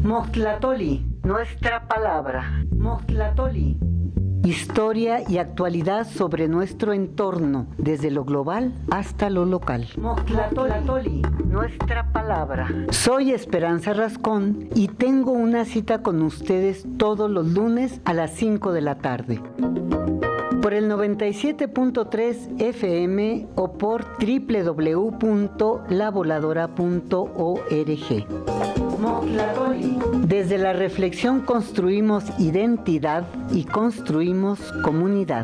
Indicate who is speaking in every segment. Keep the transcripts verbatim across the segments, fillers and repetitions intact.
Speaker 1: Mostlatoli, nuestra palabra. Mostlatoli. Historia y actualidad sobre nuestro entorno, desde lo global hasta lo local. Mostlatoli, nuestra palabra. Soy Esperanza Rascón y tengo una cita con ustedes todos los lunes a las cinco de la tarde. Por el noventa y siete punto tres F M o por doble u doble u doble u punto la voladora punto org. Mostlatoli. Desde la reflexión construimos identidad y construimos comunidad.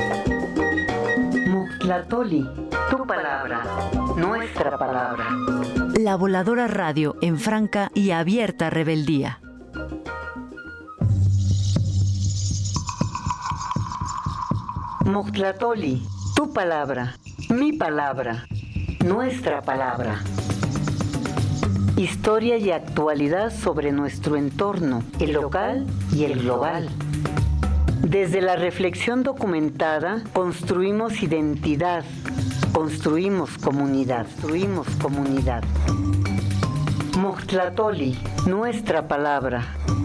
Speaker 1: Mostlatoli, tu palabra, nuestra palabra.
Speaker 2: La Voladora Radio en franca y abierta rebeldía.
Speaker 1: Mostlatoli, tu palabra, mi palabra, nuestra palabra. Historia y actualidad sobre nuestro entorno, el local y el global. Desde la reflexión documentada, construimos identidad, construimos comunidad, construimos comunidad. Mostlatoli, nuestra palabra.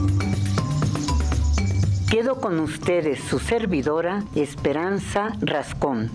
Speaker 1: Quedo con ustedes, su servidora, Esperanza Rascón.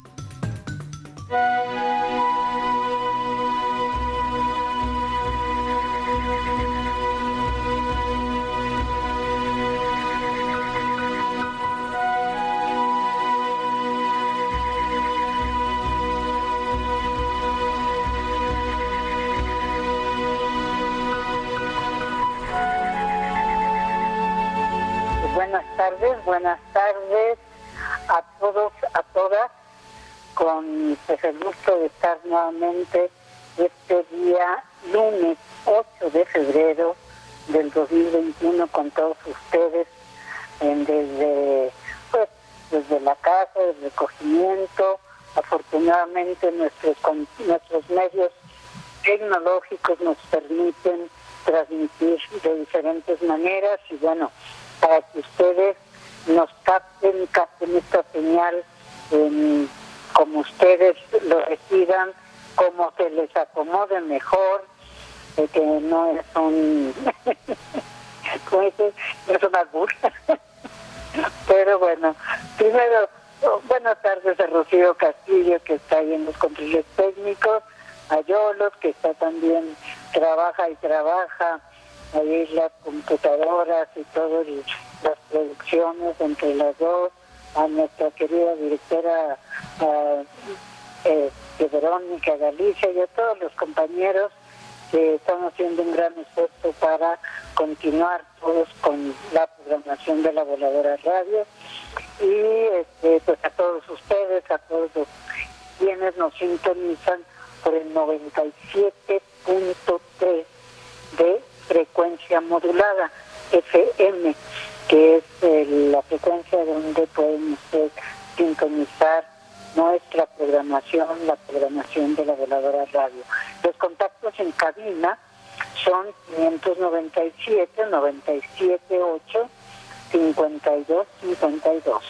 Speaker 3: Buenas tardes, buenas tardes a todos, a todas, con pues, el gusto de estar nuevamente este día lunes ocho de febrero del dos mil veintiuno con todos ustedes, en, desde pues desde la casa, el recogimiento. Afortunadamente nuestros, con, nuestros medios tecnológicos nos permiten transmitir de diferentes maneras y bueno, para que ustedes nos capten, capten esta señal eh, como ustedes lo decidan, como se les acomode mejor, eh, que no es un ¿cómo dices? No es una burla. Pero bueno, primero, buenas tardes a Rocío Castillo, que está ahí en los controles técnicos, a Yolos, que está también, trabaja y trabaja ahí las computadoras y todas las producciones entre las dos, a nuestra querida directora a, eh, Verónica Galicia y a todos los compañeros que están haciendo un gran esfuerzo para continuar todos con la programación de la Voladora Radio y este, pues a todos ustedes, a todos los quienes nos sintonizan por el noventa y siete punto tres de frecuencia modulada, F M, que es eh, la frecuencia donde pueden ustedes sintonizar nuestra programación, la programación de la Voladora Radio. Los contactos en cabina son quinientos noventa y siete, noventa y siete ocho, cincuenta y dos cincuenta y dos.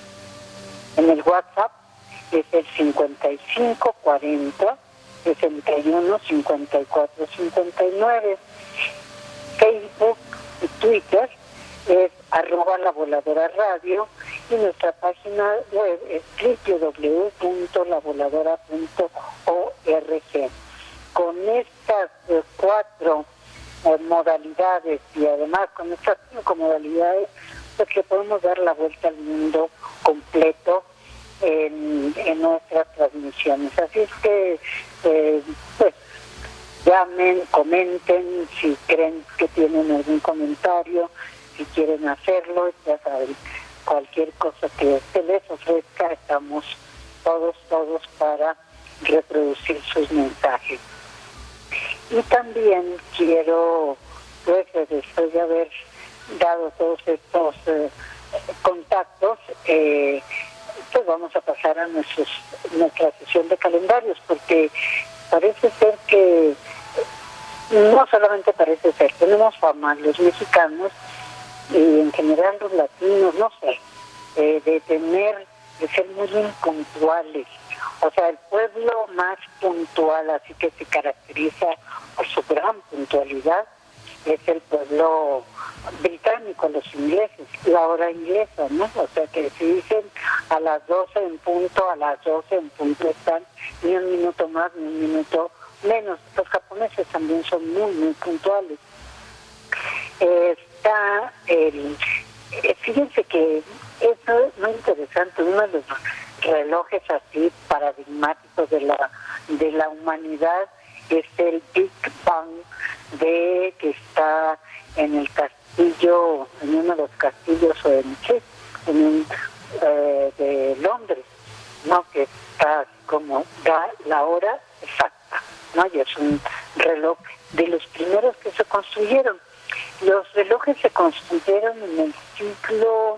Speaker 3: En el WhatsApp es el cincuenta y cinco cuarenta, sesenta y uno, cincuenta y cuatro cincuenta y nueve. Facebook y Twitter es arroba la voladora radio y nuestra página web es doble u doble u doble u punto la voladora punto org. Con estas eh, cuatro eh, modalidades y además con estas cinco modalidades, pues que podemos dar la vuelta al mundo completo en, en nuestras transmisiones. Así es que, eh, pues, llamen, comenten, si creen que tienen algún comentario, si quieren hacerlo, ya saben, cualquier cosa que se les ofrezca, estamos todos, todos para reproducir sus mensajes. Y también quiero, pues, después de haber dado todos estos eh, contactos, eh, pues vamos a pasar a nuestros, nuestra sesión de calendarios, porque parece ser que, no solamente parece ser, tenemos fama los mexicanos y en general los latinos, no sé, eh, de tener, de ser muy impuntuales. O sea, el pueblo más puntual, así que se caracteriza por su gran puntualidad, es el pueblo británico, los ingleses, la hora inglesa, ¿no? O sea que si dicen a las doce en punto, a las doce en punto están, ni un minuto más, ni un minuto menos. Los japoneses también son muy, muy puntuales. Eh, está el... Eh, fíjense que eso es muy interesante, uno de los relojes así paradigmáticos de la, de la humanidad es el Big Bang, de que está en el castillo, en uno de los castillos o en, sí, en un, eh, de Londres, ¿no? Que está como da la hora exacta, ¿no? Y es un reloj de los primeros que se construyeron. Los relojes se construyeron en el siglo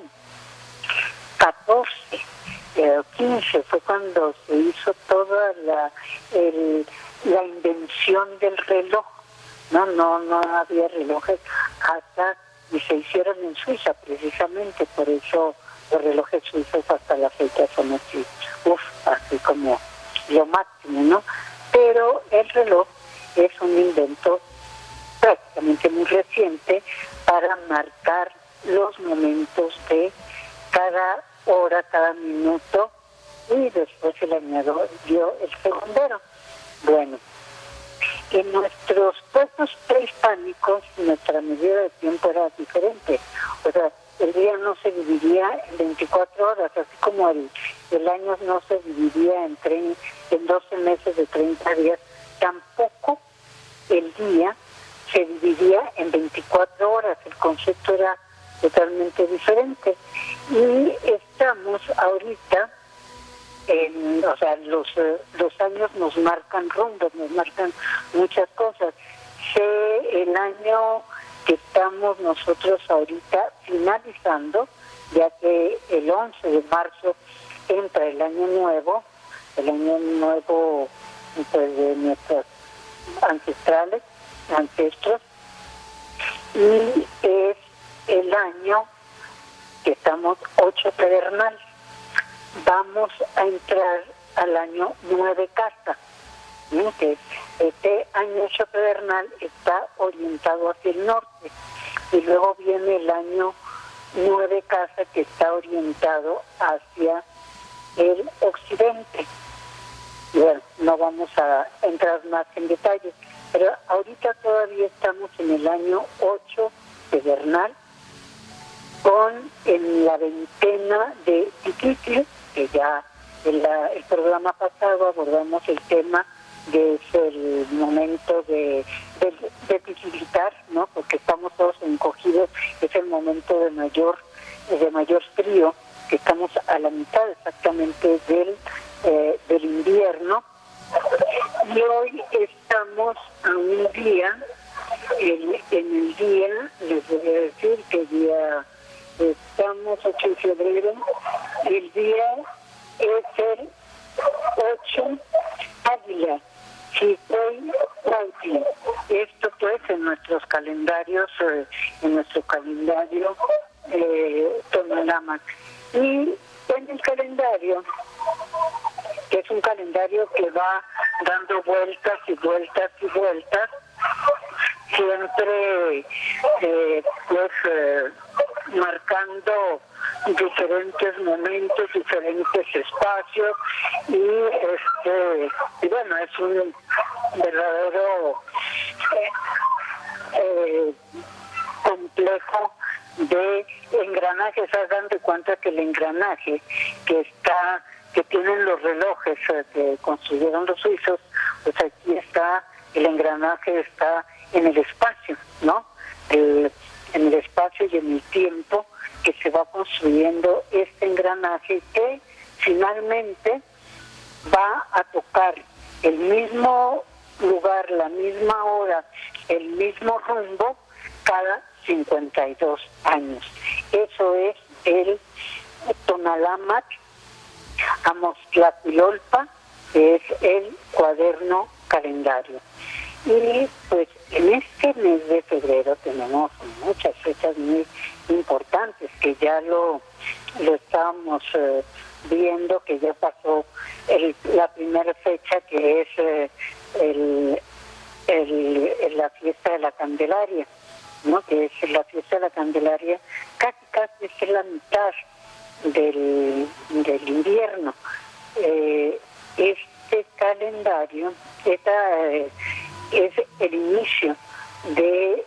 Speaker 3: catorce, eh, quince, fue cuando se hizo toda la el, la invención del reloj. No, no, no había relojes hasta, y se hicieron en Suiza precisamente, por eso los relojes suizos hasta la fecha son así, uff, así como lo máximo, ¿no? Pero el reloj es un invento prácticamente muy reciente para marcar los momentos de cada hora, cada minuto, y después se le añadió el segundero. Bueno, en nuestros pueblos prehispánicos nuestra medida de tiempo era diferente. O sea, el día no se dividía en veinticuatro horas, así como el, el año no se dividía en, tre- en doce meses de treinta días, tampoco el día se dividía en veinticuatro horas. El concepto era totalmente diferente. Y estamos ahorita En, o sea, los, los años nos marcan rumbos, nos marcan muchas cosas. Sé el año que estamos nosotros ahorita finalizando, ya que el once de marzo entra el año nuevo, el año nuevo pues, de nuestros ancestrales, ancestros, y es el año que estamos ocho pedernal. Vamos a entrar al año nueve casa, ¿sí? Que este año ocho pedernal está orientado hacia el norte, y luego viene el año nueve casa que está orientado hacia el occidente. Y bueno, no vamos a entrar más en detalles, pero ahorita todavía estamos en el año ocho pedernal, con en la veintena de Iquique, que ya en la, el programa pasado abordamos el tema de el momento de, de, de visitar, ¿no? Porque estamos todos encogidos, es el momento de mayor de mayor frío, que estamos a la mitad exactamente del, eh, del invierno, y hoy estamos a un día, en, en el día, les voy a decir que día estamos ocho de febrero, el día es el ocho Águila, Chicoy, Cuautli. Esto pues en nuestros calendarios, eh, en nuestro calendario eh, Tonolámatl. Y en el calendario, que es un calendario que va dando vueltas y vueltas y vueltas, siempre eh, pues eh, marcando diferentes momentos, diferentes espacios, y este y bueno, es un verdadero eh, eh, complejo de engranajes. Hagan de cuenta que el engranaje que está que tienen los relojes eh, que construyeron los suizos, pues aquí está, el engranaje está en el espacio, ¿no? El, en el espacio y en el tiempo que se va construyendo este engranaje, que finalmente va a tocar el mismo lugar, la misma hora, el mismo rumbo cada cincuenta y dos años. Eso es el Tonolámatl Amostlacuilolpa, que es el cuaderno calendario. Y pues en este mes de febrero tenemos muchas fechas muy importantes, que ya lo, lo estábamos eh, viendo, que ya pasó el, la primera fecha, que es eh, el, el, el, la fiesta de la Candelaria, ¿no? Que es la fiesta de la Candelaria, casi casi es la mitad del, del invierno. Eh, este calendario esta, eh, es el inicio de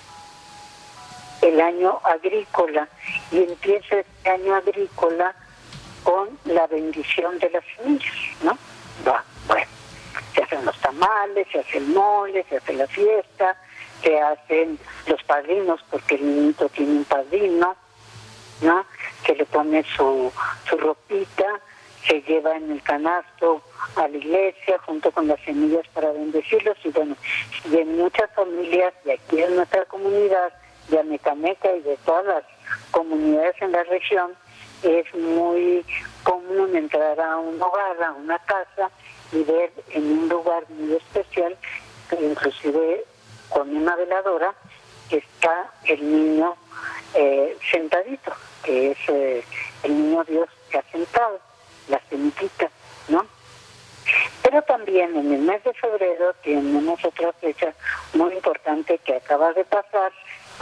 Speaker 3: el año agrícola, y empieza este año agrícola con la bendición de las semillas, ¿no? Va, bueno, se hacen los tamales, se hace el mole, se hace la fiesta, se hacen los padrinos, porque el niñito tiene un padrino, ¿no? Se le pone su, su ropita, se lleva en el canasto a la iglesia junto con las semillas para bendecirlos. Y bueno, y en muchas familias de aquí en nuestra comunidad, de Amecameca y de todas las comunidades en la región, es muy común entrar a un hogar, a una casa, y ver en un lugar muy especial, inclusive con una veladora, que está el niño eh, sentadito, que es eh, el niño Dios que ha sentado, la semillita, ¿no? Pero también en el mes de febrero tenemos otra fecha muy importante que acaba de pasar,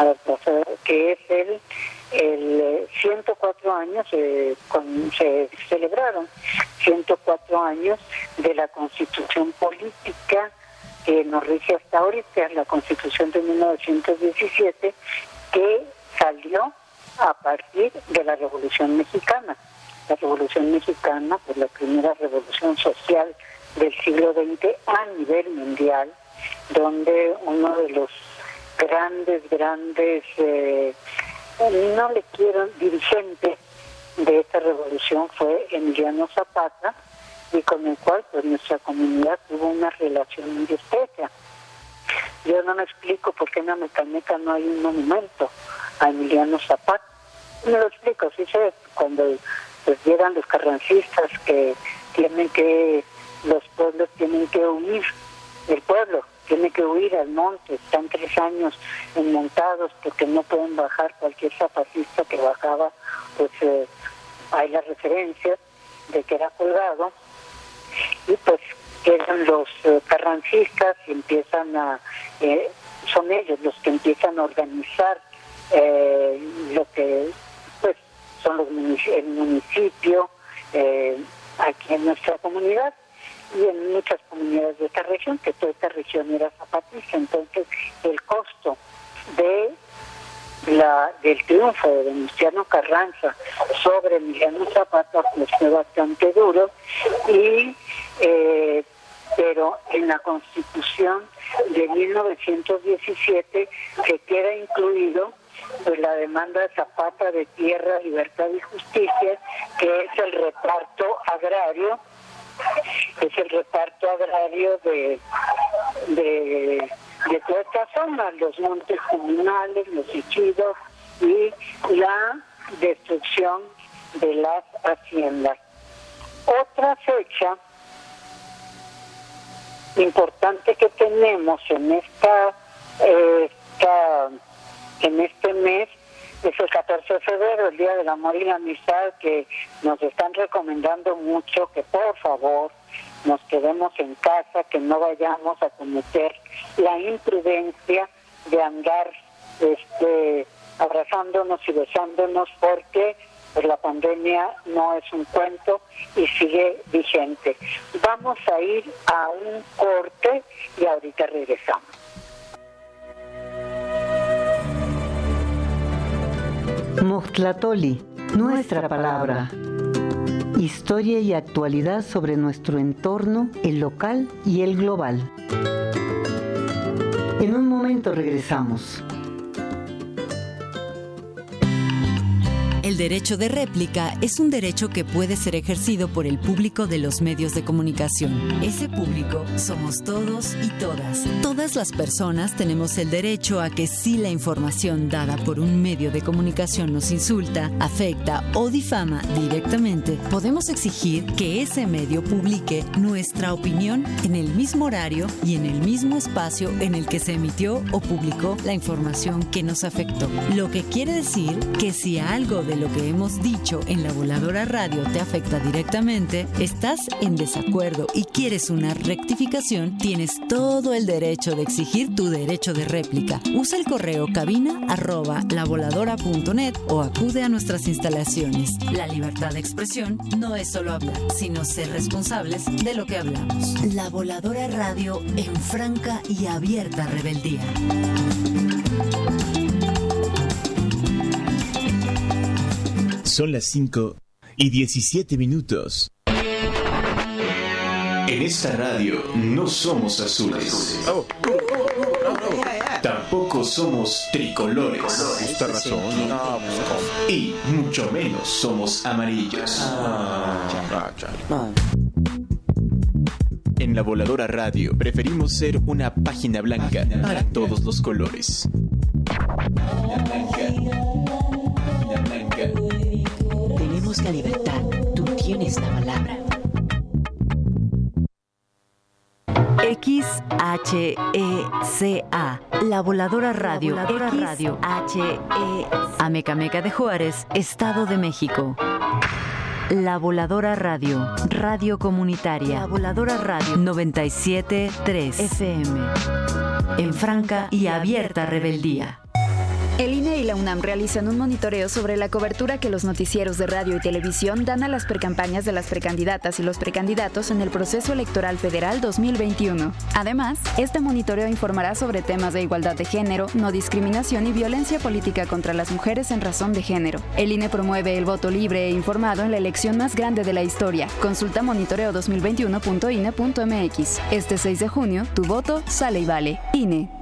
Speaker 3: que es el, el ciento cuatro años, eh, con, se celebraron ciento cuatro años de la Constitución Política que nos rige hasta ahorita, la Constitución de mil novecientos diecisiete, que salió a partir de la Revolución Mexicana. La Revolución Mexicana, pues la primera revolución social del siglo veinte a nivel mundial, donde uno de los grandes, grandes, eh, no le quiero, dirigentes de esta revolución fue Emiliano Zapata, y con el cual pues nuestra comunidad tuvo una relación muy estrecha. Yo no me explico por qué en Amecameca no hay un monumento a Emiliano Zapata. Me lo explico, sí sé, cuando pues llegan los carrancistas que tienen que, los pueblos tienen que huir, el pueblo tiene que huir al monte, están tres años montados porque no pueden bajar. Cualquier zapatista que bajaba, pues eh, hay las referencias de que era colgado, y pues quedan los eh, carrancistas y empiezan a, eh, son ellos los que empiezan a organizar eh, lo que pues son los munic- el municipio eh, aquí en nuestra comunidad y en muchas comunidades de esta región, que toda esta región era zapatista. Entonces el costo de la del triunfo de Venustiano Carranza sobre Emiliano Zapata pues fue bastante duro, y eh, pero en la Constitución de mil novecientos diecisiete se queda incluido pues la demanda de Zapata de tierra, libertad y justicia, que es el reparto agrario, es el reparto agrario de de de toda esta zona, los montes comunales, los ejidos y la destrucción de las haciendas. Otra fecha importante que tenemos en esta, eh, esta en este mes es el catorce de febrero, el Día del Amor y la Amistad, que nos están recomendando mucho que por favor nos quedemos en casa, que no vayamos a cometer la imprudencia de andar este, abrazándonos y besándonos, porque pues, la pandemia no es un cuento y sigue vigente. Vamos a ir a un corte y ahorita regresamos.
Speaker 1: Mostlatoli, nuestra palabra. Historia y actualidad sobre nuestro entorno, el local y el global. En un momento regresamos.
Speaker 2: El derecho de réplica es un derecho que puede ser ejercido por el público de los medios de comunicación. Ese público somos todos y todas. Todas las personas tenemos el derecho a que si la información dada por un medio de comunicación nos insulta, afecta o difama directamente, podemos exigir que ese medio publique nuestra opinión en el mismo horario y en el mismo espacio en el que se emitió o publicó la información que nos afectó. Lo que quiere decir que si algo de lo que hemos dicho en La Voladora Radio te afecta directamente, estás en desacuerdo y quieres una rectificación, tienes todo el derecho de exigir tu derecho de réplica. Usa el correo cabina arroba lavoladora.net o acude a nuestras instalaciones. La libertad de expresión no es solo hablar, sino ser responsables de lo que hablamos. La Voladora Radio en franca y abierta rebeldía.
Speaker 4: Son las cinco y diecisiete minutos. En esta radio no somos azules. Tampoco somos tricolores.
Speaker 5: Justa razón.
Speaker 4: Y mucho menos somos amarillos. En La Voladora Radio preferimos ser una página blanca para todos los colores. Página blanca. Página blanca.
Speaker 6: Tenemos la libertad, tú tienes la palabra.
Speaker 2: X H E C A, La Voladora Radio, La Voladora Radio, H E Amecameca de Juárez, Estado de México. La Voladora Radio, Radio Comunitaria, La Voladora Radio, noventa y siete punto tres F M, en franca y abierta rebeldía.
Speaker 7: El I N E y la UNAM realizan un monitoreo sobre la cobertura que los noticieros de radio y televisión dan a las precampañas de las precandidatas y los precandidatos en el proceso electoral federal dos mil veintiuno. Además, este monitoreo informará sobre temas de igualdad de género, no discriminación y violencia política contra las mujeres en razón de género. El I N E promueve el voto libre e informado en la elección más grande de la historia. Consulta monitoreo dos mil veintiuno punto I N E punto M X. Este seis de junio, tu voto sale y vale. I N E.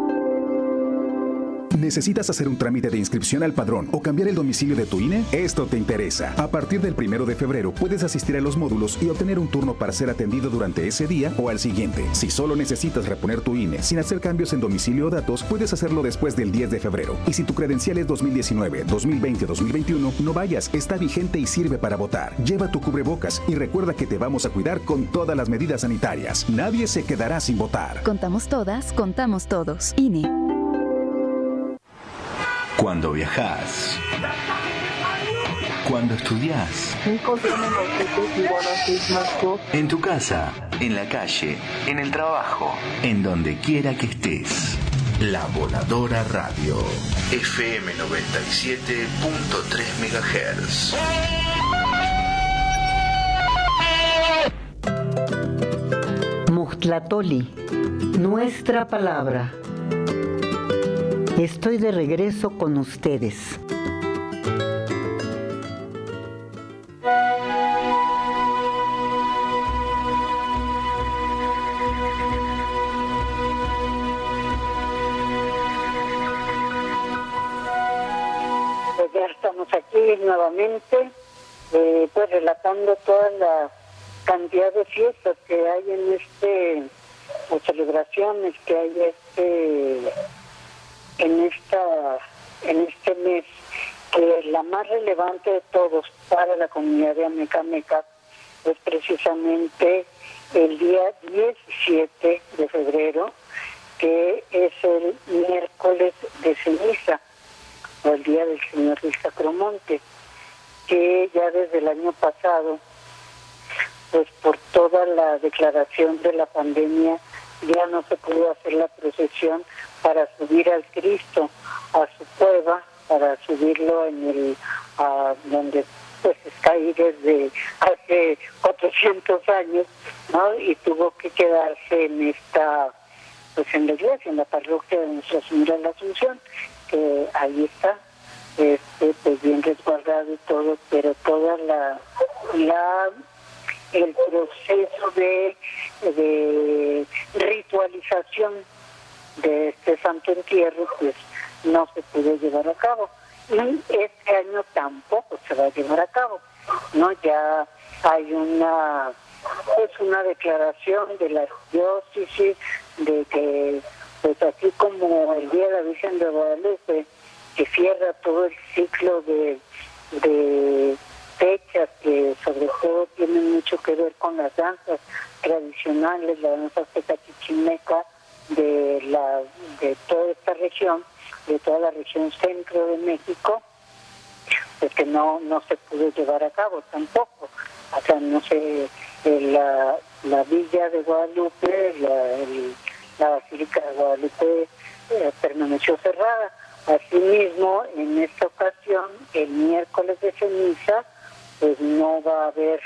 Speaker 8: ¿Necesitas hacer un trámite de inscripción al padrón o cambiar el domicilio de tu I N E? Esto te interesa. A partir del primero de febrero puedes asistir a los módulos y obtener un turno para ser atendido durante ese día o al siguiente. Si solo necesitas reponer tu I N E sin hacer cambios en domicilio o datos, puedes hacerlo después del diez de febrero. Y si tu credencial es dos mil diecinueve, dos mil veinte o dos mil veintiuno, no vayas, está vigente y sirve para votar. Lleva tu cubrebocas y recuerda que te vamos a cuidar con todas las medidas sanitarias. Nadie se quedará sin votar.
Speaker 7: Contamos todas, contamos todos. I N E.
Speaker 9: Cuando viajás, cuando estudiás, en tu casa, en la calle, en el trabajo, en donde quiera que estés. La Voladora Radio, F M noventa y siete punto tres megahertz.
Speaker 1: Mojtlatoli, nuestra palabra. Estoy de regreso con ustedes.
Speaker 3: Pues ya estamos aquí nuevamente, eh, pues relatando toda la cantidad de fiestas que hay en este, o celebraciones que hay este... en esta en este mes, que la más relevante de todos para la comunidad de Amecameca es precisamente el día diecisiete de febrero, que es el miércoles de ceniza, o el día del Señor del Sacromonte, que ya desde el año pasado, pues por toda la declaración de la pandemia, ya no se pudo hacer la procesión para subir al Cristo a su cueva, para subirlo en el uh, donde pues está ahí desde hace cuatrocientos años, ¿no? Y tuvo que quedarse en esta, pues en la iglesia, en la parroquia de Nuestra Señora de la Asunción, que ahí está, este, pues bien resguardado y todo, pero toda la la el proceso de, de ritualización de este santo entierro pues no se pudo llevar a cabo, y este año tampoco se va a llevar a cabo, no ya hay una pues una declaración de la diócesis de que pues así como el día de la Virgen de Guadalupe, que cierra todo el ciclo de de fechas que sobre todo tienen mucho que ver con las danzas tradicionales, la danza azteca chichimeca de la de toda esta región, de toda la región centro de México, de que no no se pudo llevar a cabo tampoco. O sea, no sé, la, la villa de Guadalupe, la, el, la Basílica de Guadalupe eh, permaneció cerrada. Asimismo, en esta ocasión, el miércoles de ceniza, pues no va a haber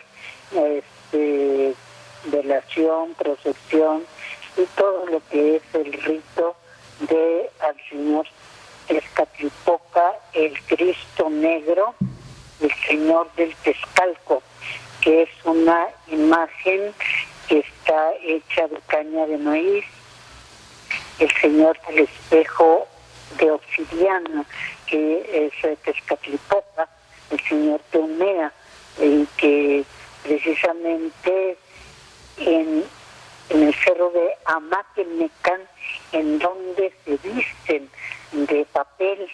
Speaker 3: este, velación, procesión y todo lo que es el rito de al Señor Tezcatlipoca, el Cristo Negro, el Señor del Texcalco, que es una imagen que está hecha de caña de maíz, el Señor del Espejo de obsidiana, que es Tezcatlipoca, el Señor Teumea, y que precisamente en, en el cerro de Amaquemecan, en donde se visten de papel,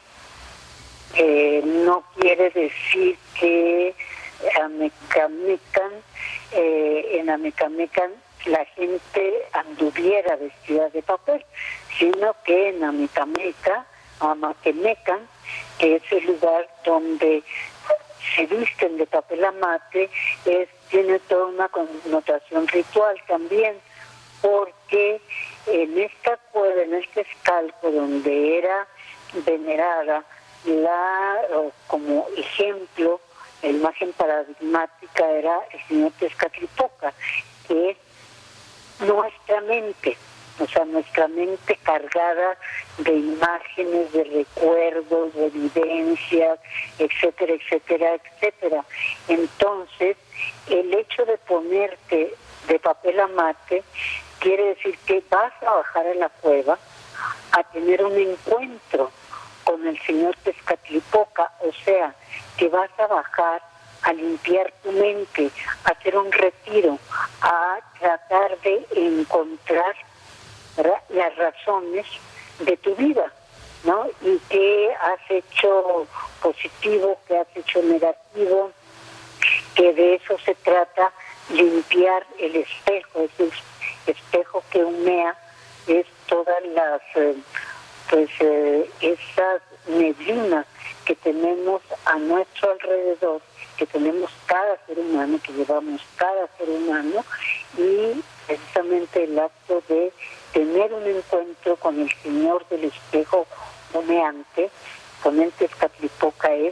Speaker 3: eh, no quiere decir que Amecamecan, eh, en Amecamecan la gente anduviera vestida de papel, sino que en Amecameca, Amaquemecan, que es el lugar donde se visten de papel amate, es, tiene toda una connotación ritual también, porque en esta cueva, en este escalco donde era venerada la, como ejemplo, la imagen paradigmática era el Señor Tezcatlipoca, que es nuestra mente, o sea, nuestra mente cargada de imágenes, de recuerdos, de vivencias, etcétera, etcétera, etcétera. Entonces, el hecho de ponerte de papel amate quiere decir que vas a bajar a la cueva a tener un encuentro con el Señor Tezcatlipoca, o sea, que vas a bajar a limpiar tu mente, a hacer un retiro, a tratar de encontrar ra- las razones de tu vida, ¿no? Y qué has hecho positivo, qué has hecho negativo, que de eso se trata, limpiar el espejo, ese espejo que humea, es todas las, eh, pues, eh, esas neblinas que tenemos a nuestro alrededor, que tenemos cada ser humano, que llevamos cada ser humano, y precisamente el acto de tener un encuentro con el Señor del Espejo humeante, con el Tezcatlipoca, es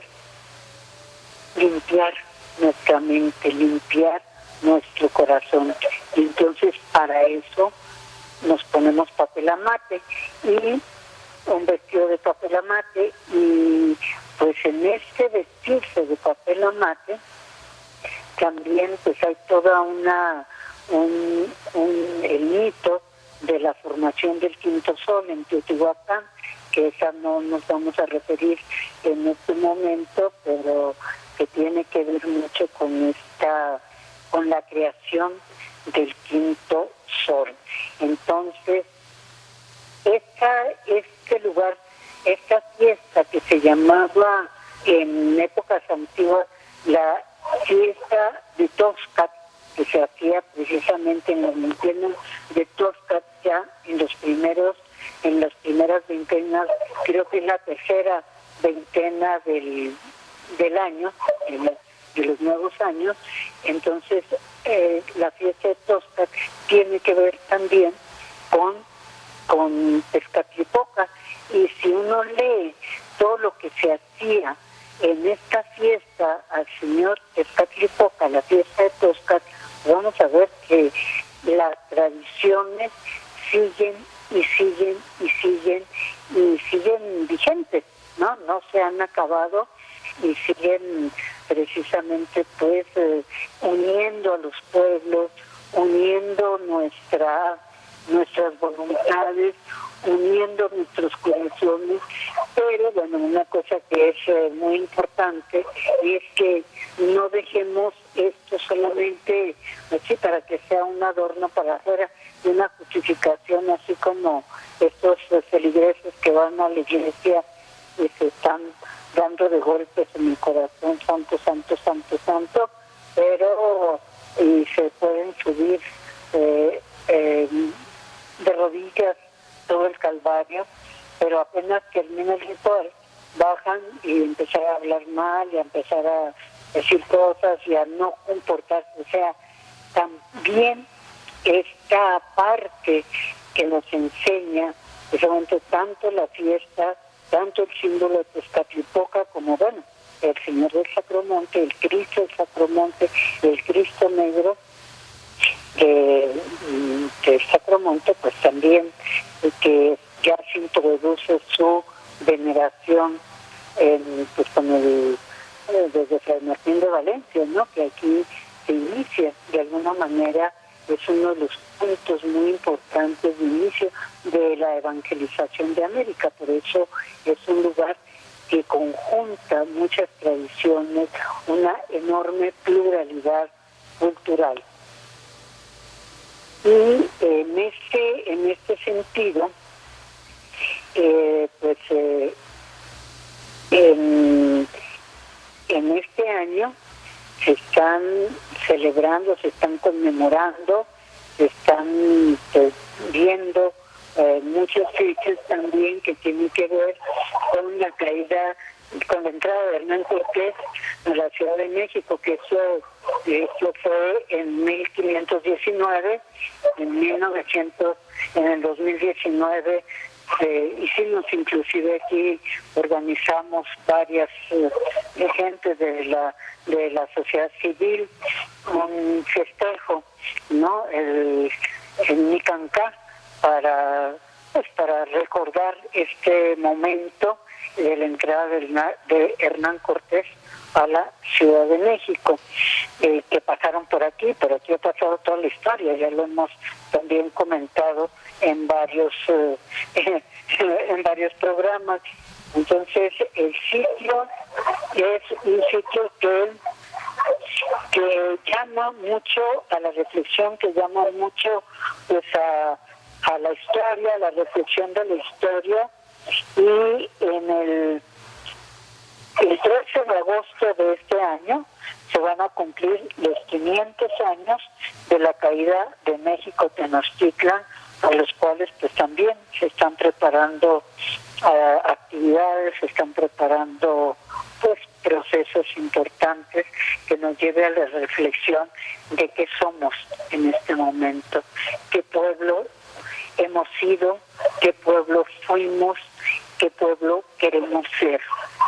Speaker 3: limpiar nuestra mente, limpiar nuestro corazón. Y entonces para eso nos ponemos papel amate y un vestido de papel amate, y pues en este vestirse de papel amate también pues hay toda una un, un el mito de la formación del quinto sol en Teotihuacán, que esa no nos vamos a referir en este momento, pero que tiene que ver mucho con esta con la creación del quinto sol. Entonces esta, este lugar, esta fiesta que se llamaba en épocas antiguas la fiesta de Toscat, que se hacía precisamente en los veintenas de Toscat, ya en los primeros, en las primeras veintenas, creo que es la tercera veintena del, del año, de, de los nuevos años. Entonces eh, la fiesta de Toscat tiene que ver también con con Tezcatlipoca, y si uno lee todo lo que se hacía en esta fiesta al Señor Tezcatlipoca, la fiesta de Toscat, vamos a ver que las tradiciones siguen y siguen y siguen y siguen vigentes, ¿no? No se han acabado y siguen precisamente pues eh, uniendo a los pueblos, uniendo nuestra nuestras voluntades, uniendo nuestros corazones. Pero bueno, una cosa que es eh, muy importante es que no dejemos esto solamente así para que sea un adorno para afuera y una justificación, así como estos eh, feligreses que van a la iglesia y se están dando de golpes en el corazón, santo, santo, santo, santo, pero y se pueden subir eh, eh, de rodillas todo el calvario, pero apenas termina el ritual bajan y empezar a hablar mal y a empezar a decir cosas y a no comportarse. O sea, también esta parte que nos enseña precisamente tanto la fiesta, tanto el símbolo de Tezcatlipoca como, bueno, el Señor del Sacromonte, el Cristo del Sacromonte, el Cristo Negro de, del Sacromonte, pues también que ya se introduce su veneración en, pues con el desde Fray Martín de Valencia, ¿no? Que aquí se inicia de alguna manera, es uno de los puntos muy importantes de inicio de la evangelización de América. Por eso es un lugar que conjunta muchas tradiciones, una enorme pluralidad cultural. Y en este, en este sentido, eh, pues eh, en, en este año se están celebrando, se están conmemorando, se están pues, viendo eh, muchos hechos también que tienen que ver con la caída, con la entrada de Hernán Cortés a la Ciudad de México, que eso, eso fue en mil quinientos diecinueve, en mil novecientos, en el dos mil diecinueve. Eh, hicimos inclusive aquí, organizamos varias eh, gentes de la de la sociedad civil, un festejo, ¿no? El, el Nicancá, para pues para recordar este momento de la entrada de, de Hernán Cortés a la Ciudad de México, eh, que pasaron por aquí, pero aquí ha pasado toda la historia, ya lo hemos también comentado en varios eh, en varios programas. Entonces el sitio es un sitio que que llama mucho a la reflexión, que llama mucho pues a, a la historia, a la reflexión de la historia. Y en el el trece de agosto de este año se van a cumplir los quinientos años de la caída de México Tenochtitlan, a los cuales pues también se están preparando uh, actividades, se están preparando pues procesos importantes que nos lleve a la reflexión de qué somos en este momento, qué pueblo hemos sido, qué pueblo fuimos, qué pueblo queremos ser.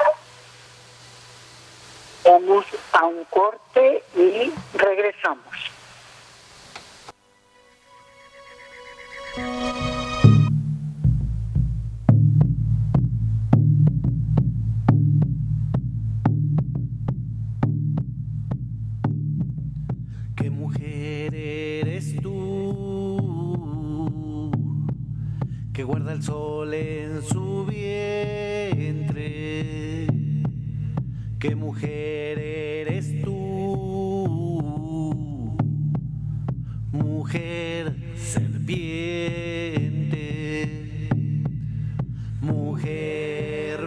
Speaker 3: Vamos a un corte y regresamos.
Speaker 5: ¿Qué mujer eres tú que guarda el sol en su vientre? ¿Qué mujer eres tú? Mujer serpiente, mujer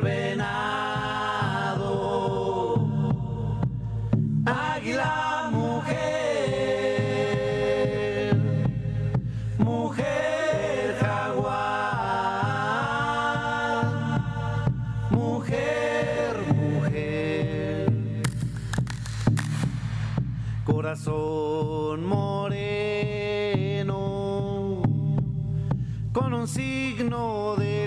Speaker 5: venado, águila, mujer, mujer jaguar, mujer, mujer, corazón moreno, con un signo de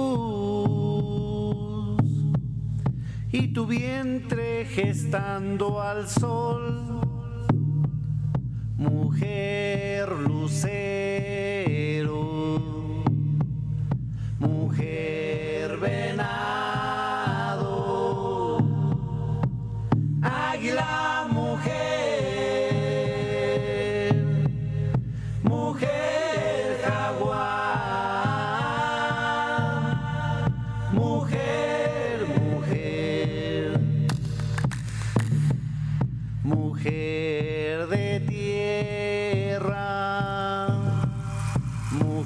Speaker 5: luz, y tu vientre gestando al sol, mujer lucero, mujer venado, águila, mujer, mujer jaguar, mujer, mujer, mujer de tierra, mujer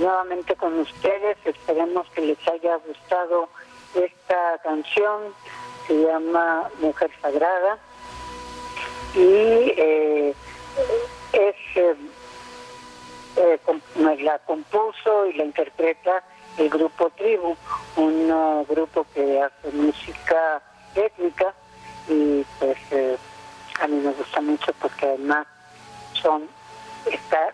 Speaker 3: nuevamente con ustedes. Esperemos que les haya gustado esta canción. Se llama Mujer Sagrada y eh, es eh, eh, la compuso y la interpreta el grupo Tribu, un uh, grupo que hace música étnica, y pues eh, a mí me gusta mucho porque además son está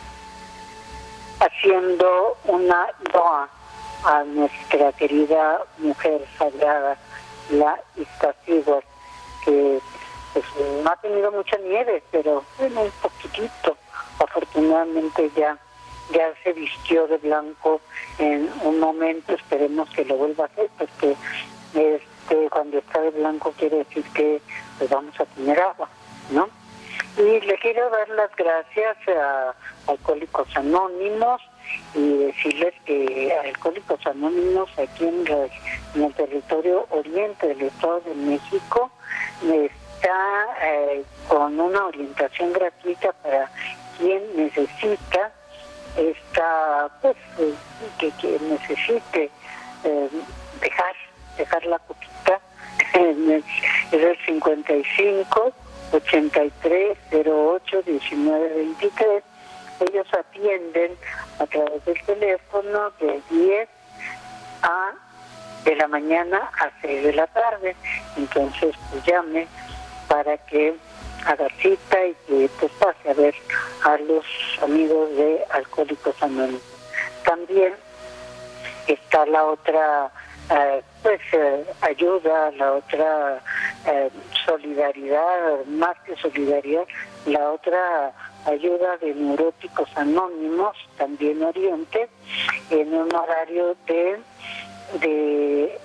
Speaker 3: haciendo una doa a nuestra querida mujer sagrada, la Iztaccíhuatl, que pues no ha tenido mucha nieve, pero bueno, un poquitito. Afortunadamente ya ya se vistió de blanco en un momento. Esperemos que lo vuelva a hacer, porque este cuando está de blanco quiere decir que pues vamos a tener agua, ¿no? Y le quiero dar las gracias a Alcohólicos Anónimos y decirles que Alcohólicos Anónimos aquí en, la, en el territorio oriente del Estado de México está eh, con una orientación gratuita para quien necesita esta, pues, eh, que, que necesite eh, dejar, dejar la copita. Es el cincuenta y cinco, ochenta y tres, cero ocho, diecinueve, veintitrés. Ellos atienden a través del teléfono de diez a de la mañana a seis de la tarde. Entonces pues llame para que haga cita y que pues pase a ver a los amigos de Alcohólicos Anónimos. También está la otra eh, pues eh, ayuda, la otra eh, solidaridad, más que solidaridad, la otra ayuda de Neuróticos Anónimos, también Oriente, en un horario de de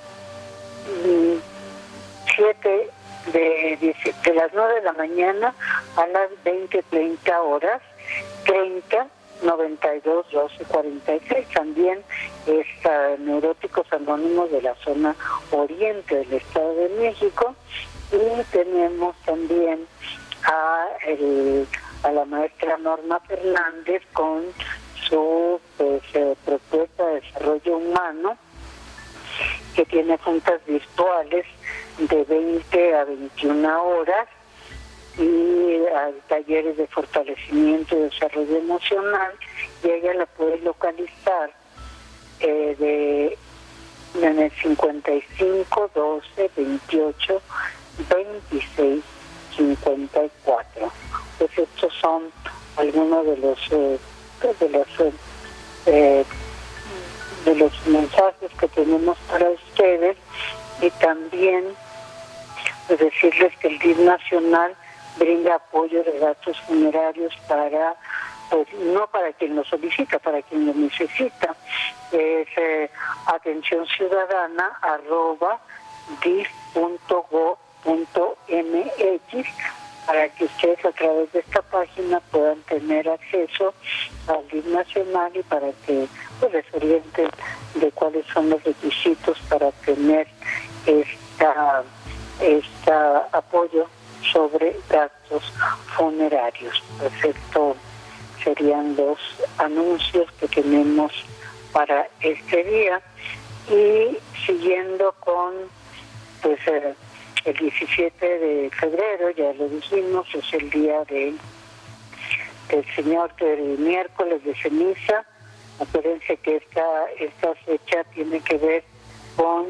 Speaker 3: siete de, de, de las nueve de la mañana a las veinte treinta horas, treinta noventa y dos doce cuarenta y seis. También está Neuróticos Anónimos de la zona oriente del Estado de México. Y tenemos también a el a la maestra Norma Fernández con su pues, eh, propuesta de desarrollo humano, que tiene juntas virtuales de veinte a veintiuna horas y hay talleres de fortalecimiento y desarrollo emocional, y ella la puede localizar eh, de en el cincuenta y cinco, doce, veintiocho, veintiséis, cincuenta y cuatro. Pues estos son algunos de los eh, de los eh, de los mensajes que tenemos para ustedes. Y también pues, decirles que el D I F nacional brinda apoyo de gastos funerarios para, pues, no para quien lo solicita, para quien lo necesita. Es eh, atención ciudadana arroba dif punto go punto mx, para que ustedes a través de esta página puedan tener acceso al D I F nacional y para que pues, les orienten de cuáles son los requisitos para tener esta, esta apoyo sobre gastos funerarios. Pues esto serían los anuncios que tenemos para este día. Y siguiendo con pues eh, el diecisiete de febrero, ya lo dijimos, es el día de del Señor, del miércoles de ceniza. Acuérdense que esta, esta fecha tiene que ver con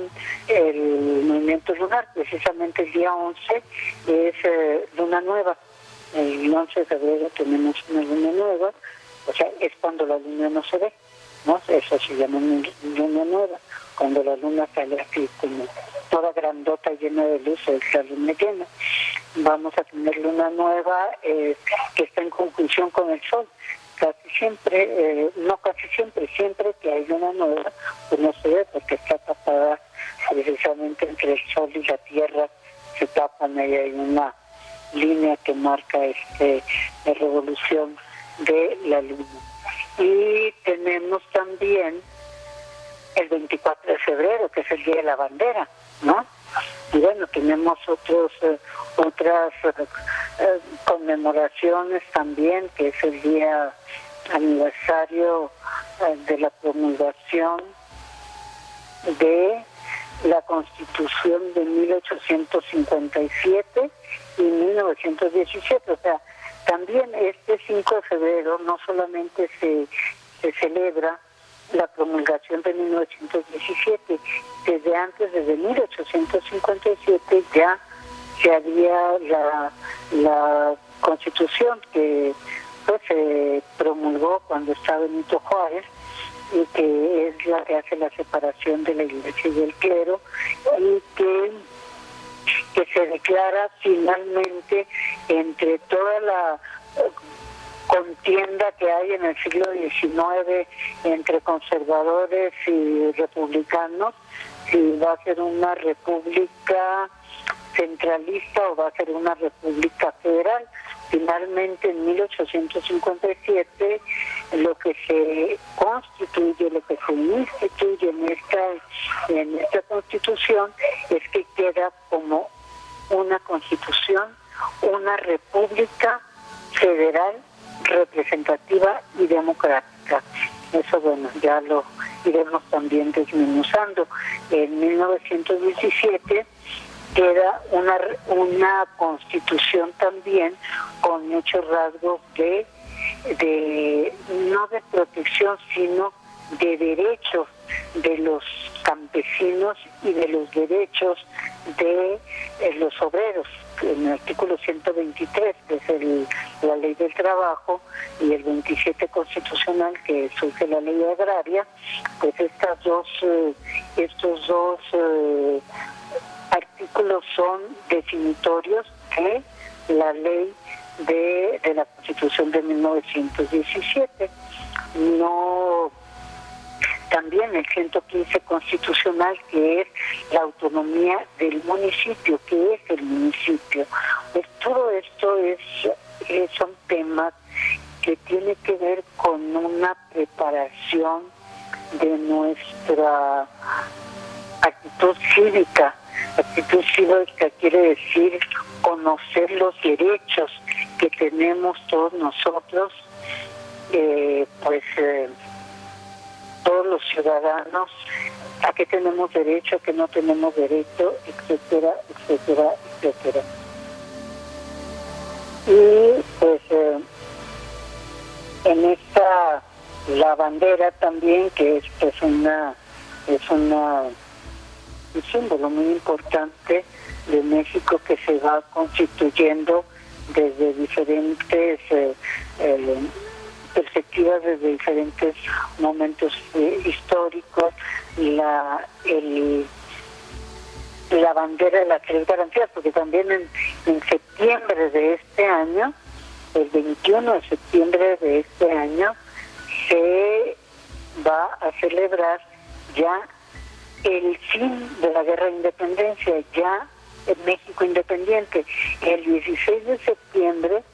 Speaker 3: el movimiento lunar. Precisamente el día once es eh, luna nueva. El once de febrero tenemos una luna nueva, o sea, es cuando la luna no se ve, ¿no? Eso se llama luna nueva, cuando la luna sale así como toda grandota llena de luz, es la luna llena. Vamos a tener luna nueva eh, que está en conjunción con el sol. Casi siempre, eh, no casi siempre, siempre que hay luna nueva, pues no se ve porque está tapada precisamente entre el sol y la tierra, se tapan, y hay una línea que marca este la revolución de la luna. Y tenemos también el veinticuatro de febrero, que es el Día de la Bandera, ¿no? Y bueno, tenemos otros eh, otras eh, conmemoraciones también, que es el día aniversario de la promulgación de la Constitución de mil ochocientos cincuenta y siete y mil novecientos diecisiete. O sea, también este cinco de febrero no solamente se, se celebra la promulgación de mil novecientos diecisiete, desde antes, desde mil ochocientos cincuenta y siete ya se había la, la Constitución que pues se promulgó cuando estaba Benito Juárez, y que es la que hace la separación de la Iglesia y del clero, y que, que se declara finalmente entre toda la contienda que hay en el siglo diecinueve entre conservadores y republicanos, si va a ser una república centralista o va a ser una república federal. Finalmente, en mil ochocientos cincuenta y siete, lo que se constituye, lo que se instituye en esta, en esta Constitución es que queda como una Constitución, una república federal representativa y democrática. Eso, bueno, ya lo iremos también desmenuzando. En mil novecientos diecisiete queda una una Constitución también con muchos rasgos de de no de protección, sino de derechos de los campesinos y de los derechos de eh, los obreros. En el artículo ciento veintitrés, que es el, la ley del trabajo, y el veintisiete constitucional, que surge la ley agraria, pues estas dos eh, estos dos eh, artículos son definitorios de la ley de, de la Constitución de mil novecientos diecisiete. No, también el ciento quince constitucional, que es la autonomía del municipio, que es el municipio. Pues todo esto es, es son temas que tienen que ver con una preparación de nuestra actitud cívica. Actitud cívica quiere decir conocer los derechos que tenemos todos nosotros, eh, pues eh, todos los ciudadanos, a qué tenemos derecho, a qué no tenemos derecho, etcétera, etcétera, etcétera. Y pues eh, en esta, la bandera también, que es pues una, es una un símbolo muy importante de México, que se va constituyendo desde diferentes eh, eh, perspectivas, desde diferentes momentos eh, históricos. La el, la bandera de las tres garantías, porque también en, en septiembre de este año, el veintiuno de septiembre de este año, se va a celebrar ya el fin de la guerra de independencia, ya en México independiente. El dieciséis de septiembre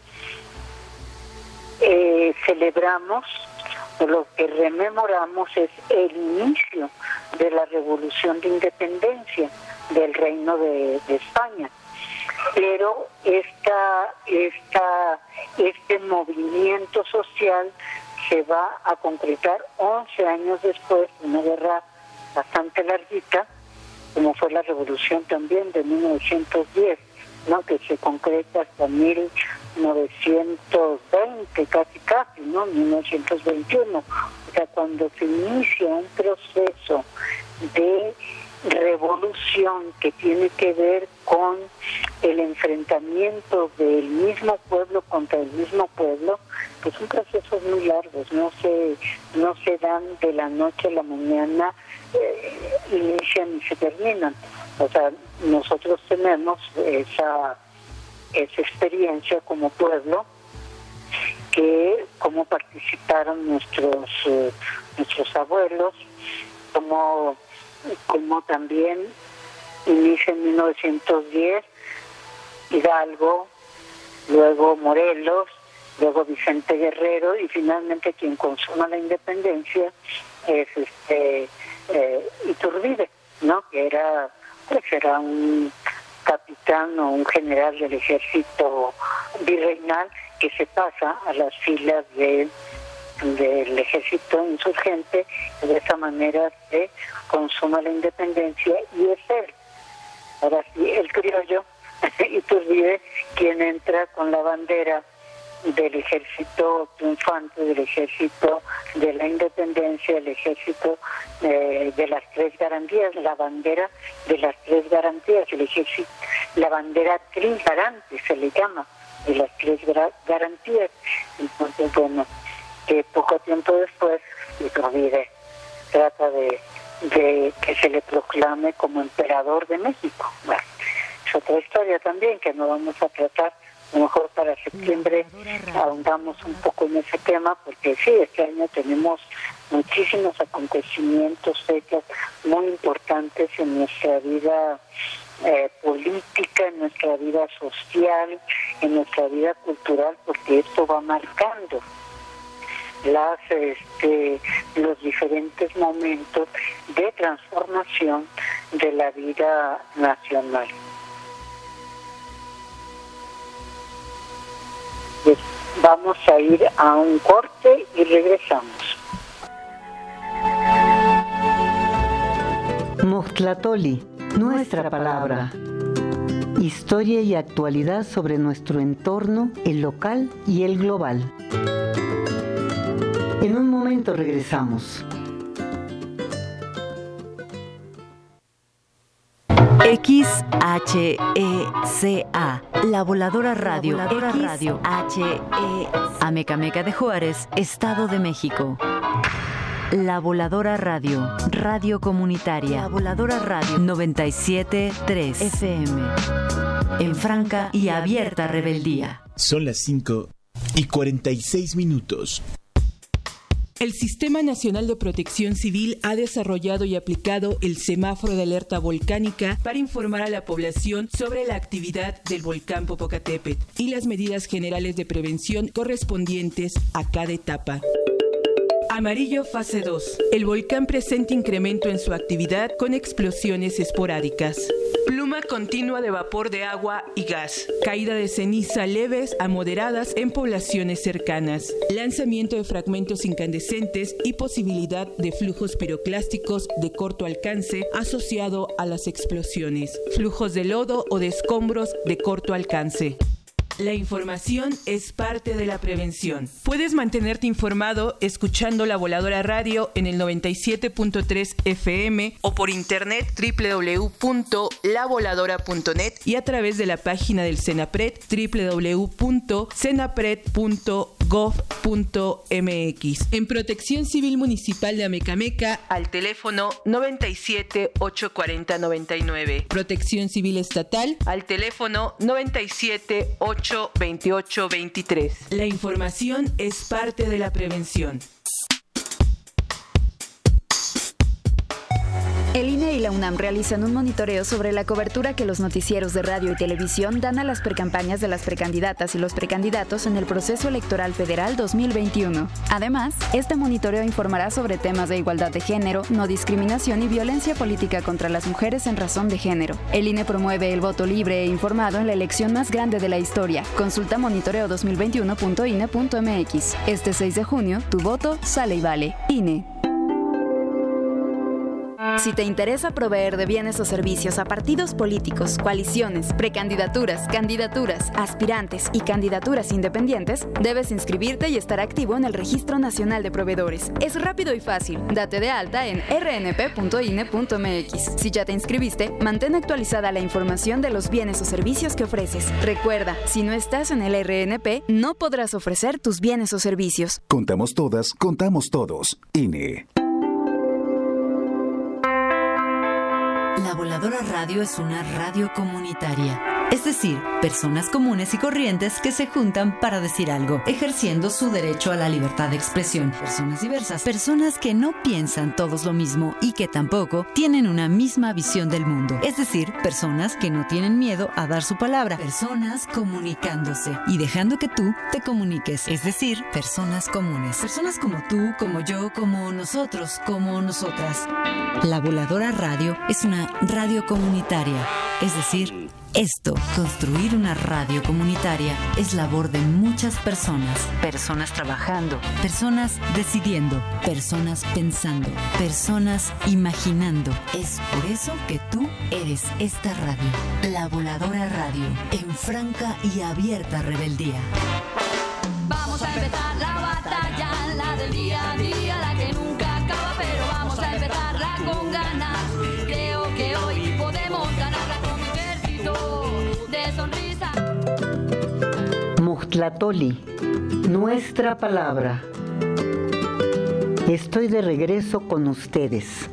Speaker 3: eh, celebramos, lo que rememoramos es el inicio de la revolución de independencia del Reino de, de España. Pero esta, esta, este movimiento social se va a concretar once años después, de una guerra bastante larguita, como fue la revolución también de mil novecientos diez, ¿no?, que se concreta hasta mil novecientos veinte, casi casi, ¿no?, mil novecientos veintiuno. O sea, cuando se inicia un proceso de revolución que tiene que ver con el enfrentamiento del mismo pueblo contra el mismo pueblo, pues son procesos muy largos, no se no se dan de la noche a la mañana, eh, inician y se terminan. O sea, nosotros tenemos esa esa experiencia como pueblo, que cómo participaron nuestros eh, nuestros abuelos, como como también inicia en mil novecientos diez Hidalgo, luego Morelos, luego Vicente Guerrero, y finalmente quien consuma la independencia es este eh, Iturbide, ¿no?, que era pues era un capitán o un general del ejército virreinal que se pasa a las filas de del ejército insurgente, y de esa manera se consuma la independencia, y es él, ahora sí, el criollo, Iturbide, quien entra con la bandera del ejército triunfante, del ejército de la independencia, el ejército eh, de las tres garantías, la bandera de las tres garantías, el ejército, la bandera trigarante se le llama, de las tres garantías. Entonces, bueno, que poco tiempo después Iturbide trata de, de que se le proclame como emperador de México. Bueno, es otra historia también que no vamos a tratar. A lo mejor para septiembre ahondamos un poco en ese tema, porque sí, este año tenemos muchísimos acontecimientos, fechas muy importantes en nuestra vida eh, política, en nuestra vida social, en nuestra vida cultural, porque esto va marcando las este, los diferentes momentos de transformación de la vida nacional. Vamos a ir a un corte y regresamos.
Speaker 1: Mostlatoli, nuestra palabra. Historia y actualidad sobre nuestro entorno, el local y el global. En un momento regresamos.
Speaker 2: X H E C A, La Voladora Radio, La Voladora Radio, H E Amecameca de Juárez, Estado de México. La Voladora Radio, Radio Comunitaria, La Voladora Radio, noventa y siete punto tres F M, en franca y abierta rebeldía.
Speaker 4: Son las cinco y cuarenta y seis minutos.
Speaker 10: El Sistema Nacional de Protección Civil ha desarrollado y aplicado el semáforo de alerta volcánica para informar a la población sobre la actividad del volcán Popocatépetl y las medidas generales de prevención correspondientes a cada etapa. Amarillo fase dos. El volcán presenta incremento en su actividad con explosiones esporádicas. Pluma continua de vapor de agua y gas. Caída de ceniza leves a moderadas en poblaciones cercanas. Lanzamiento de fragmentos incandescentes y posibilidad de flujos piroclásticos de corto alcance asociado a las explosiones. Flujos de lodo o de escombros de corto alcance. La información es parte de la prevención. Puedes mantenerte informado escuchando La Voladora Radio en el noventa y siete punto tres F M o por internet doble u doble u doble u punto la voladora punto net y a través de la página del CENAPRED doble u doble u doble u punto cenapred punto gov punto m x. En Protección Civil Municipal de Amecameca al teléfono noventa y siete, ochocientos cuarenta, noventa y nueve. Protección Civil Estatal al teléfono noventa y siete, ochocientos veintiocho, veintitrés. La información es parte de la prevención.
Speaker 7: El I N E y la UNAM realizan un monitoreo sobre la cobertura que los noticieros de radio y televisión dan a las precampañas de las precandidatas y los precandidatos en el proceso electoral federal dos mil veintiuno. Además, este monitoreo informará sobre temas de igualdad de género, no discriminación y violencia política contra las mujeres en razón de género. El I N E promueve el voto libre e informado en la elección más grande de la historia. Consulta monitoreo dos mil veintiuno punto i n e punto m x. Este seis de junio, tu voto sale y vale. I N E. Si te interesa proveer de bienes o servicios a partidos políticos, coaliciones, precandidaturas, candidaturas, aspirantes y candidaturas independientes, debes inscribirte y estar activo en el Registro Nacional de Proveedores. Es rápido y fácil. Date de alta en r n p punto i n e punto m x. Si ya te inscribiste, mantén actualizada la información de los bienes o servicios que ofreces. Recuerda, si no estás en el R N P, no podrás ofrecer tus bienes o servicios.
Speaker 8: Contamos todas, contamos todos. I N E.
Speaker 2: La Voladora Radio es una radio comunitaria, es decir, personas comunes y corrientes que se juntan para decir algo, ejerciendo su derecho a la libertad de expresión. Personas diversas, personas que no piensan todos lo mismo y que tampoco tienen una misma visión del mundo, es decir, personas que no tienen miedo a dar su palabra, personas comunicándose y dejando que tú te comuniques, es decir, personas comunes, personas como tú, como yo, como nosotros, como nosotras. La Voladora Radio es una radio comunitaria. Es decir, esto, construir una radio comunitaria, es labor de muchas personas. Personas trabajando, personas decidiendo, personas pensando, personas imaginando. Es por eso que tú eres esta radio, La Voladora Radio, en franca y abierta rebeldía.
Speaker 11: Vamos a empezar la batalla, la del día a día, la que nunca acaba, pero vamos a empezarla con ganas. Creo que hoy podemos ganarla con un ejército de sonrisa.
Speaker 1: Mojtlatoli, nuestra palabra. Estoy de regreso con ustedes.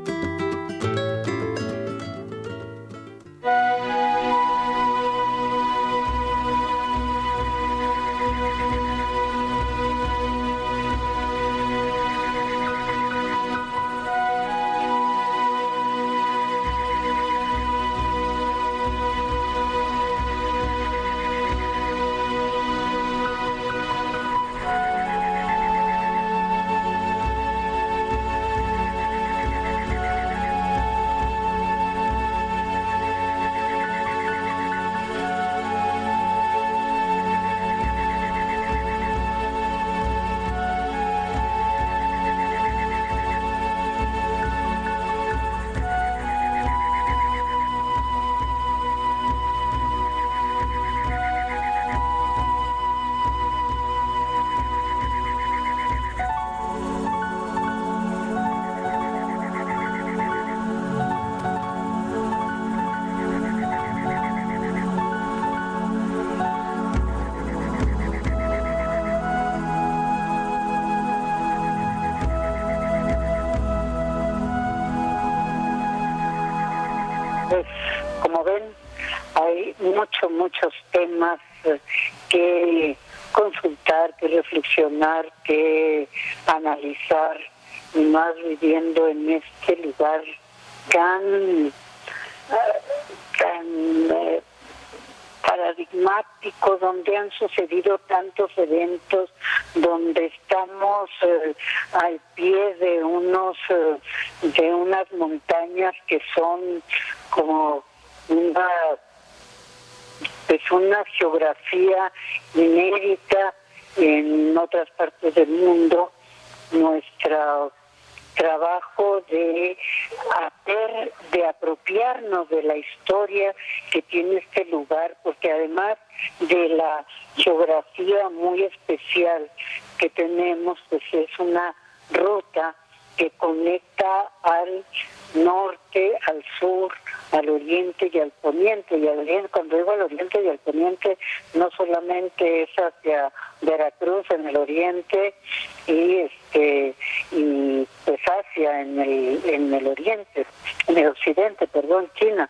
Speaker 1: Pues, como ven, hay muchos, muchos temas que consultar, que reflexionar, que analizar, y más viviendo en este lugar tan, tan eh, paradigmático, donde han sucedido tantos eventos, donde estamos eh, al pie de unos eh, de unas montañas que son como una pues una geografía inédita en otras partes del mundo. Nuestro trabajo de hacer, de apropiarnos de la historia que tiene este lugar, porque además de la geografía muy especial que tenemos, pues es una ruta que conecta al norte, al sur, al oriente y al poniente. Y al oriente, cuando digo al oriente y al poniente, no solamente es hacia Veracruz en el oriente y este y pues Asia en el en el oriente, en el occidente, perdón, China,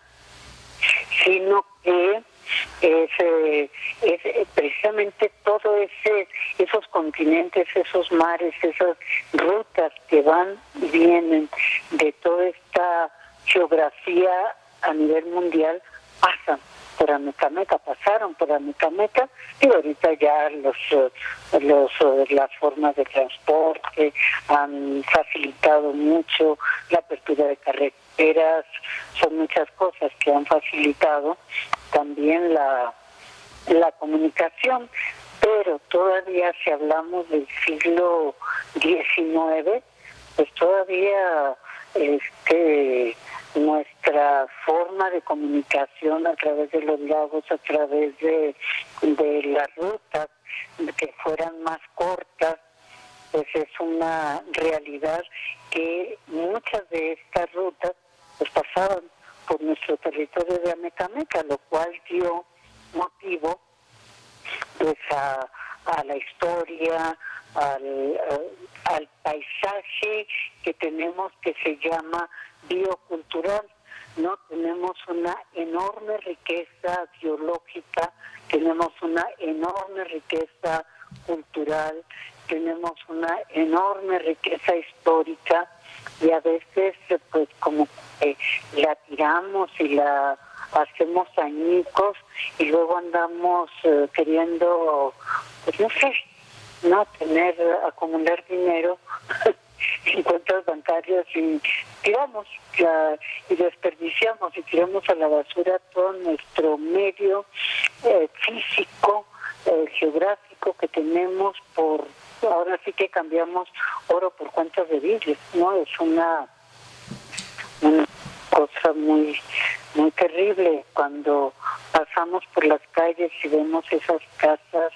Speaker 1: sino que es, eh, es eh, precisamente todo ese esos continentes, esos mares, esas rutas que van y vienen de toda esta geografía a nivel mundial pasan por Amecameca, pasaron por Amecameca, y ahorita ya los los las formas de transporte han facilitado mucho la apertura de carreteras, son muchas cosas que han facilitado también la la comunicación, pero todavía si hablamos del siglo diecinueve, pues todavía este nuestra forma de comunicación a través de los lagos, a través de, de las rutas que fueran más cortas, pues es una realidad que muchas de estas rutas pues pasaban por nuestro territorio de Amecameca, lo cual dio motivo pues a, a la historia, al, al paisaje que tenemos, que se llama biocultural, ¿no? Tenemos una enorme riqueza biológica, tenemos una enorme riqueza cultural, tenemos una enorme riqueza histórica, y a veces pues como que la tiramos y la hacemos añicos y luego andamos eh, queriendo, pues no sé, no tener, acumular dinero y
Speaker 3: en cuentas bancarias y tiramos la, y desperdiciamos y tiramos a la basura todo nuestro medio eh, físico, eh, geográfico que tenemos. Por ahora sí que cambiamos oro por cuentas de vidrio, ¿no? Es una, una cosa muy muy terrible cuando pasamos por las calles y vemos esas casas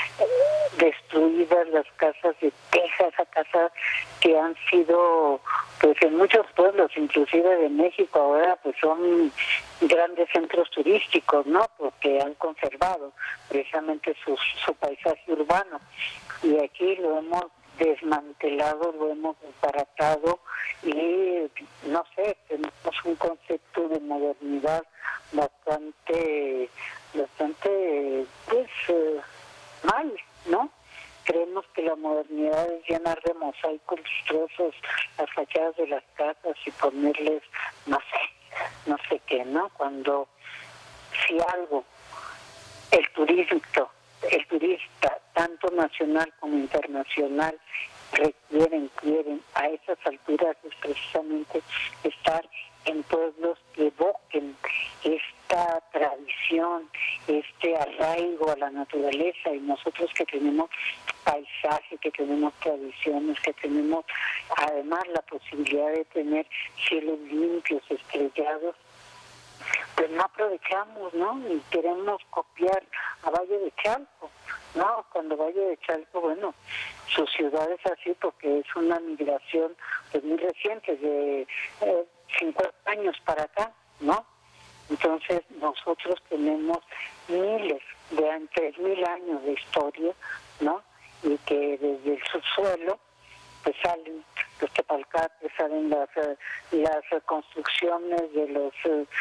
Speaker 3: destruidas, las casas de teja, esa casa que han sido, pues en muchos pueblos, inclusive de México, ahora pues son grandes centros turísticos, ¿no? Porque han conservado precisamente su, su paisaje urbano. Y aquí lo hemos desmantelado, lo hemos desbaratado y no sé, tenemos un concepto de modernidad bastante, bastante, pues, eh, mal, ¿no? Creemos que la modernidad es llenar de mosaicos lustrosos las fachadas de las casas y ponerles, no sé, no sé qué, ¿no? Cuando si algo, el turismo, el turista, tanto nacional como internacional, requieren, quieren a esas alturas es precisamente estar en pueblos que evoquen esta tradición, este arraigo a la naturaleza, y nosotros que tenemos paisaje, que tenemos tradiciones, que tenemos además la posibilidad de tener cielos limpios, estrellados, pues no aprovechamos, ¿no? Y queremos copiar a Valle de Chalco, ¿no? Cuando Valle de Chalco, bueno, su ciudad es así porque es una migración pues muy reciente, de eh, cincuenta años para acá, ¿no? Entonces nosotros tenemos miles de años, tres mil años de historia, ¿no? Y que desde el subsuelo pues salen los tepalcates, salen las las construcciones de los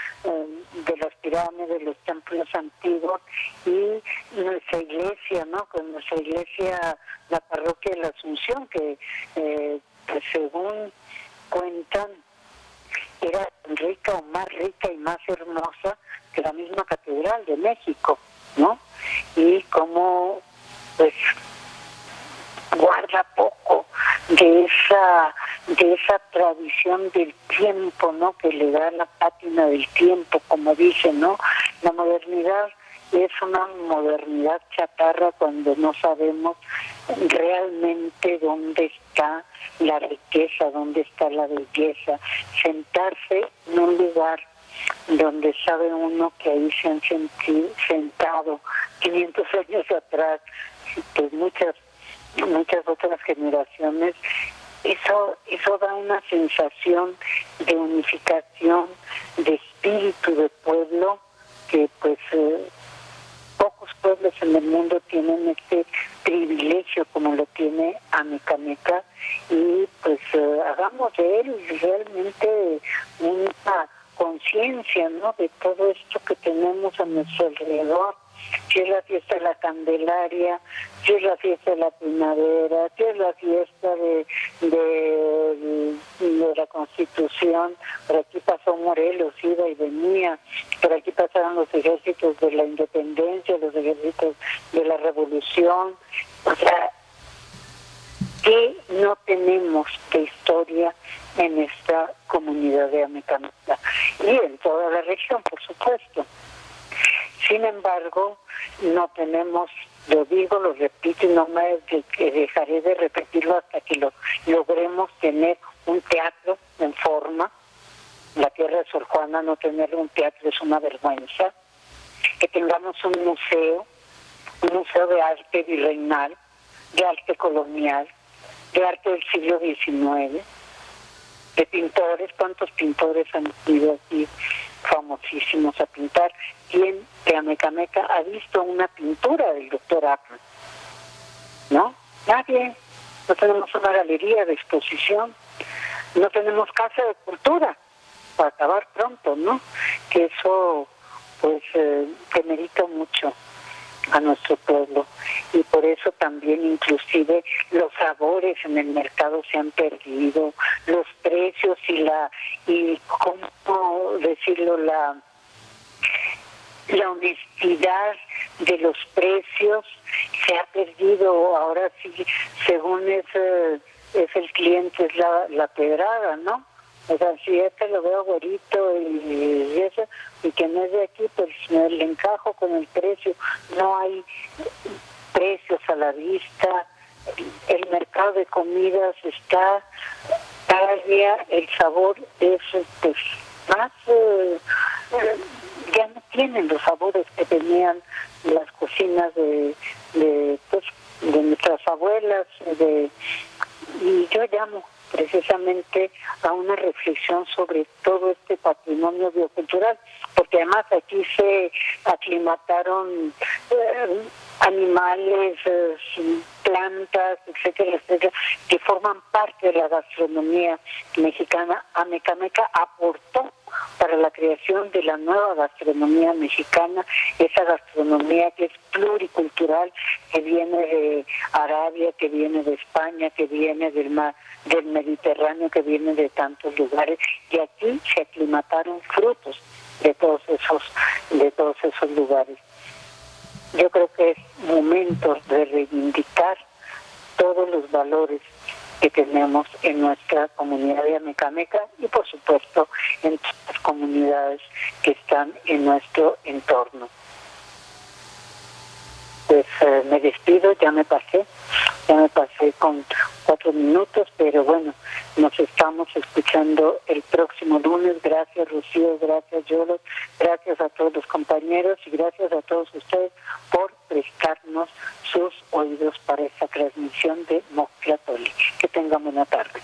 Speaker 3: de las pirámides, de los templos antiguos, y nuestra iglesia, ¿no? Con nuestra iglesia, la parroquia de la Asunción, que eh, pues según cuentan era tan rica o más rica y más hermosa que la misma Catedral de México, ¿no? Y como pues guarda poco de esa de esa tradición del tiempo, ¿no? Que le da la pátina del tiempo, como dicen, ¿no? La modernidad es una modernidad chatarra cuando no sabemos realmente dónde está la riqueza, dónde está la belleza. Sentarse en un lugar donde sabe uno que ahí se han sentido, sentado quinientos años atrás, pues muchas muchas otras generaciones, eso eso da una sensación de unificación, de espíritu de pueblo, que pues eh, pocos pueblos en el mundo tienen este privilegio como lo tiene Amecameca, y pues eh, hagamos de él realmente una conciencia, ¿no? De todo esto que tenemos a nuestro alrededor. Si es la fiesta de la Candelaria, si es la fiesta de la primavera, si es la fiesta de, de, de la Constitución. Por aquí pasó Morelos, iba y venía, por aquí pasaron los ejércitos de la independencia, los ejércitos de la revolución. O sea, ¿qué no tenemos de historia en esta comunidad de Amecameca? Y en toda la región, por supuesto. Sin embargo, no tenemos, lo digo, lo repito y no me dejaré de repetirlo hasta que lo logremos tener un teatro en forma. La tierra de Sor Juana, no tener un teatro es una vergüenza. Que tengamos un museo, un museo de arte virreinal, de arte colonial, de arte del siglo diecinueve, de pintores. ¿Cuántos pintores han ido aquí famosísimos a pintar? ¿Quién de Amecameca ha visto una pintura del doctor Acklin? ¿No? Nadie. No tenemos una galería de exposición, no tenemos casa de cultura, para acabar pronto, ¿no? Que eso pues eh, demerita mucho a nuestro pueblo, y por eso también inclusive los sabores en el mercado se han perdido, los precios y la y cómo decirlo la la honestidad de los precios se ha perdido. Ahora sí, según es eh, es el cliente, es la, la pedrada, ¿no? O sea, si este lo veo güerito y, y eso, y que no es de aquí, pues me le encajo con el precio. No hay precios a la vista, el mercado de comidas está, cada día el sabor es pues, más, eh, ya no tienen los sabores que tenían las cocinas de, de, pues, de nuestras abuelas, de, y yo llamo precisamente a una reflexión sobre todo este patrimonio biocultural, porque además aquí se aclimataron eh, animales, eh, plantas, etcétera, etcétera, que forman parte de la gastronomía mexicana. Amecameca aportó para la creación de la nueva gastronomía mexicana, esa gastronomía que es pluricultural, que viene de Arabia, que viene de España, que viene del mar, del Mediterráneo, que viene de tantos lugares, y aquí se aclimataron frutos de todos esos, de todos esos lugares. Yo creo que es momento de reivindicar todos los valores que tenemos en nuestra comunidad de Amecameca y por supuesto en todas las comunidades que están en nuestro entorno. Pues eh, me despido, ya me pasé, ya me pasé con cuatro minutos, pero bueno, nos estamos escuchando el próximo lunes. Gracias Rocío, gracias Yolo, gracias a todos los compañeros y gracias a todos ustedes por prestarnos sus oídos para esta transmisión de Moctlatoli. Que tengan buena tarde.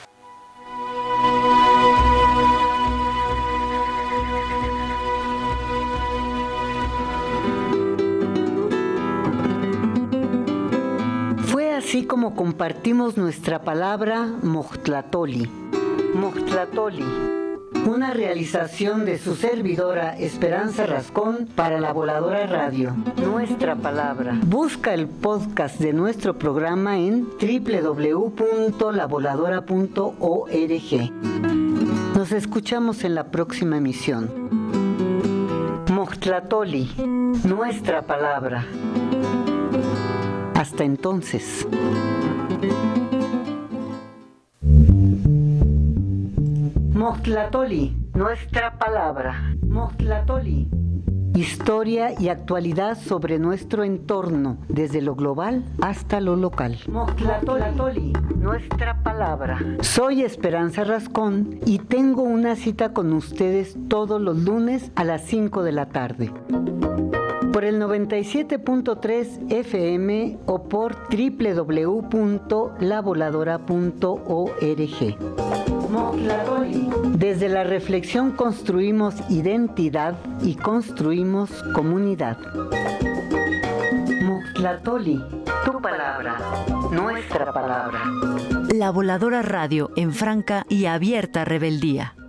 Speaker 1: Así como compartimos nuestra palabra Moctlatoli. Moctlatoli, una realización de su servidora Esperanza Rascón para La Voladora Radio. Nuestra palabra. Busca el podcast de nuestro programa en doble u doble u doble u punto la voladora punto org. Nos escuchamos en la próxima emisión. Moctlatoli, nuestra palabra. Hasta entonces. Moctlatoli, nuestra palabra. Moctlatoli, historia y actualidad sobre nuestro entorno, desde lo global hasta lo local. Moctlatoli, nuestra palabra. Soy Esperanza Rascón y tengo una cita con ustedes todos los lunes a las cinco de la tarde. Por el noventa y siete punto tres F M o por doble u doble u doble u punto la voladora punto org. Moctlatoli. Desde la reflexión construimos identidad y construimos comunidad. Moctlatoli, tu palabra, nuestra palabra.
Speaker 2: La Voladora Radio en franca y abierta rebeldía.